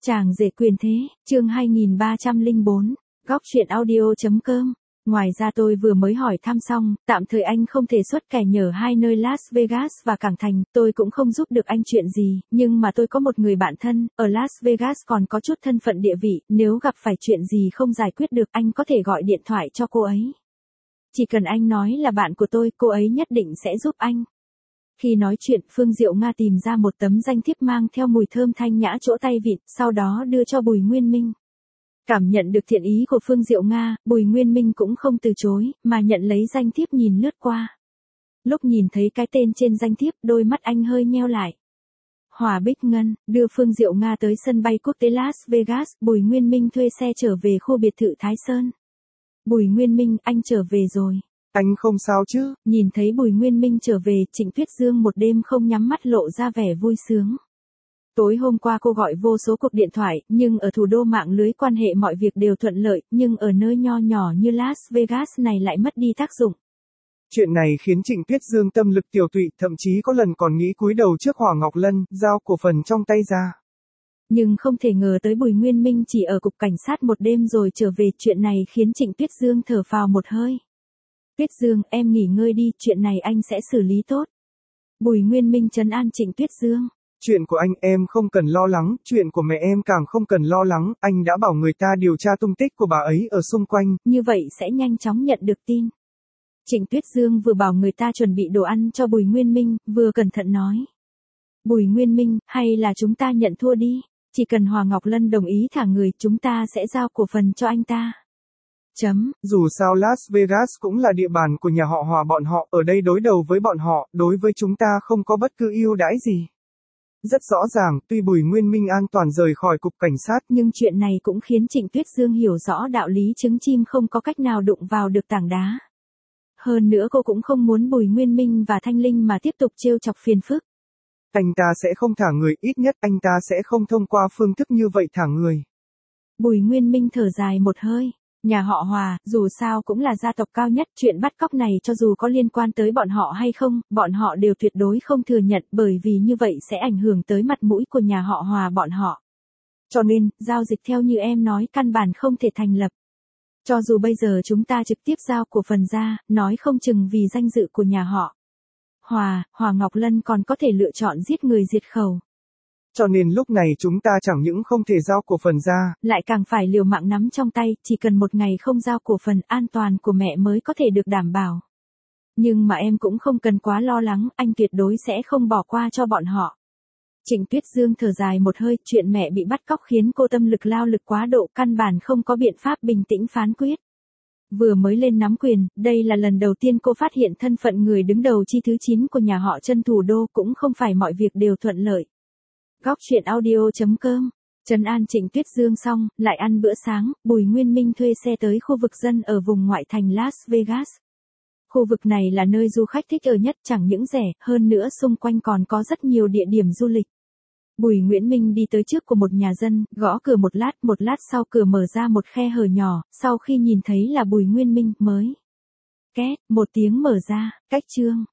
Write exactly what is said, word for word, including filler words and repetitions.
Chàng rể quyền thế, chương hai nghìn ba trăm lẻ bốn, góc truyện audio.com. Ngoài ra tôi vừa mới hỏi thăm xong, tạm thời anh không thể xuất kẻ nhờ hai nơi Las Vegas và Cảng Thành, tôi cũng không giúp được anh chuyện gì, nhưng mà tôi có một người bạn thân, ở Las Vegas còn có chút thân phận địa vị, nếu gặp phải chuyện gì không giải quyết được anh có thể gọi điện thoại cho cô ấy. Chỉ cần anh nói là bạn của tôi, cô ấy nhất định sẽ giúp anh. Khi nói chuyện, Phương Diệu Nga tìm ra một tấm danh thiếp mang theo mùi thơm thanh nhã chỗ tay vịn, sau đó đưa cho Bùi Nguyên Minh. Cảm nhận được thiện ý của Phương Diệu Nga, Bùi Nguyên Minh cũng không từ chối, mà nhận lấy danh thiếp nhìn lướt qua. Lúc nhìn thấy cái tên trên danh thiếp, đôi mắt anh hơi nheo lại. Hòa Bích Ngân, đưa Phương Diệu Nga tới sân bay quốc tế Las Vegas, Bùi Nguyên Minh thuê xe trở về khu biệt thự Thái Sơn. Bùi Nguyên Minh, anh trở về rồi. Anh không sao chứ? Nhìn thấy Bùi Nguyên Minh trở về, Trịnh Tuyết Dương một đêm không nhắm mắt lộ ra vẻ vui sướng. Tối hôm qua cô gọi vô số cuộc điện thoại, nhưng ở thủ đô mạng lưới quan hệ mọi việc đều thuận lợi, nhưng ở nơi nho nhỏ như Las Vegas này lại mất đi tác dụng. Chuyện này khiến Trịnh Tuyết Dương tâm lực tiểu tụy, thậm chí có lần còn nghĩ cúi đầu trước Hòa Ngọc Lân, giao cổ phần trong tay ra. Nhưng không thể ngờ tới Bùi Nguyên Minh chỉ ở cục cảnh sát một đêm rồi trở về, chuyện này khiến Trịnh Tuyết Dương thở phào một hơi. Tuyết Dương, em nghỉ ngơi đi, chuyện này anh sẽ xử lý tốt. Bùi Nguyên Minh trấn an Trịnh Tuyết Dương. Chuyện của anh em không cần lo lắng, chuyện của mẹ em càng không cần lo lắng, anh đã bảo người ta điều tra tung tích của bà ấy ở xung quanh. Như vậy sẽ nhanh chóng nhận được tin. Trịnh Tuyết Dương vừa bảo người ta chuẩn bị đồ ăn cho Bùi Nguyên Minh, vừa cẩn thận nói. Bùi Nguyên Minh, hay là chúng ta nhận thua đi, chỉ cần Hòa Ngọc Lân đồng ý thả người, chúng ta sẽ giao cổ phần cho anh ta. Chấm. Dù sao Las Vegas cũng là địa bàn của nhà họ Hòa bọn họ, ở đây đối đầu với bọn họ, đối với chúng ta không có bất cứ ưu đãi gì. Rất rõ ràng, tuy Bùi Nguyên Minh an toàn rời khỏi cục cảnh sát, nhưng chuyện này cũng khiến Trịnh Tuyết Dương hiểu rõ đạo lý trứng chim không có cách nào đụng vào được tảng đá. Hơn nữa cô cũng không muốn Bùi Nguyên Minh và Thanh Linh mà tiếp tục trêu chọc phiền phức. Anh ta sẽ không thả người, ít nhất anh ta sẽ không thông qua phương thức như vậy thả người. Bùi Nguyên Minh thở dài một hơi. Nhà họ Hòa, dù sao cũng là gia tộc cao nhất, chuyện bắt cóc này cho dù có liên quan tới bọn họ hay không, bọn họ đều tuyệt đối không thừa nhận, bởi vì như vậy sẽ ảnh hưởng tới mặt mũi của nhà họ Hòa bọn họ. Cho nên, giao dịch theo như em nói căn bản không thể thành lập. Cho dù bây giờ chúng ta trực tiếp giao cổ phần ra, nói không chừng vì danh dự của nhà họ Hòa, Hòa Ngọc Lân còn có thể lựa chọn giết người diệt khẩu. Cho nên lúc này chúng ta chẳng những không thể giao cổ phần ra, lại càng phải liều mạng nắm trong tay, chỉ cần một ngày không giao cổ phần, an toàn của mẹ mới có thể được đảm bảo. Nhưng mà em cũng không cần quá lo lắng, anh tuyệt đối sẽ không bỏ qua cho bọn họ. Trịnh Tuyết Dương thở dài một hơi, chuyện mẹ bị bắt cóc khiến cô tâm lực lao lực quá độ, căn bản không có biện pháp bình tĩnh phán quyết. Vừa mới lên nắm quyền, đây là lần đầu tiên cô phát hiện thân phận người đứng đầu chi thứ chín của nhà họ Trân thủ đô, cũng không phải mọi việc đều thuận lợi. Góc truyện audio.com. Trấn an Trịnh Tuyết Dương xong, lại ăn bữa sáng, Bùi Nguyên Minh thuê xe tới khu vực dân ở vùng ngoại thành Las Vegas. Khu vực này là nơi du khách thích ở nhất, chẳng những rẻ, hơn nữa xung quanh còn có rất nhiều địa điểm du lịch. Bùi Nguyễn Minh đi tới trước của một nhà dân, gõ cửa một lát, một lát sau cửa mở ra một khe hở nhỏ, sau khi nhìn thấy là Bùi Nguyên Minh, mới két, một tiếng mở ra, cách trương.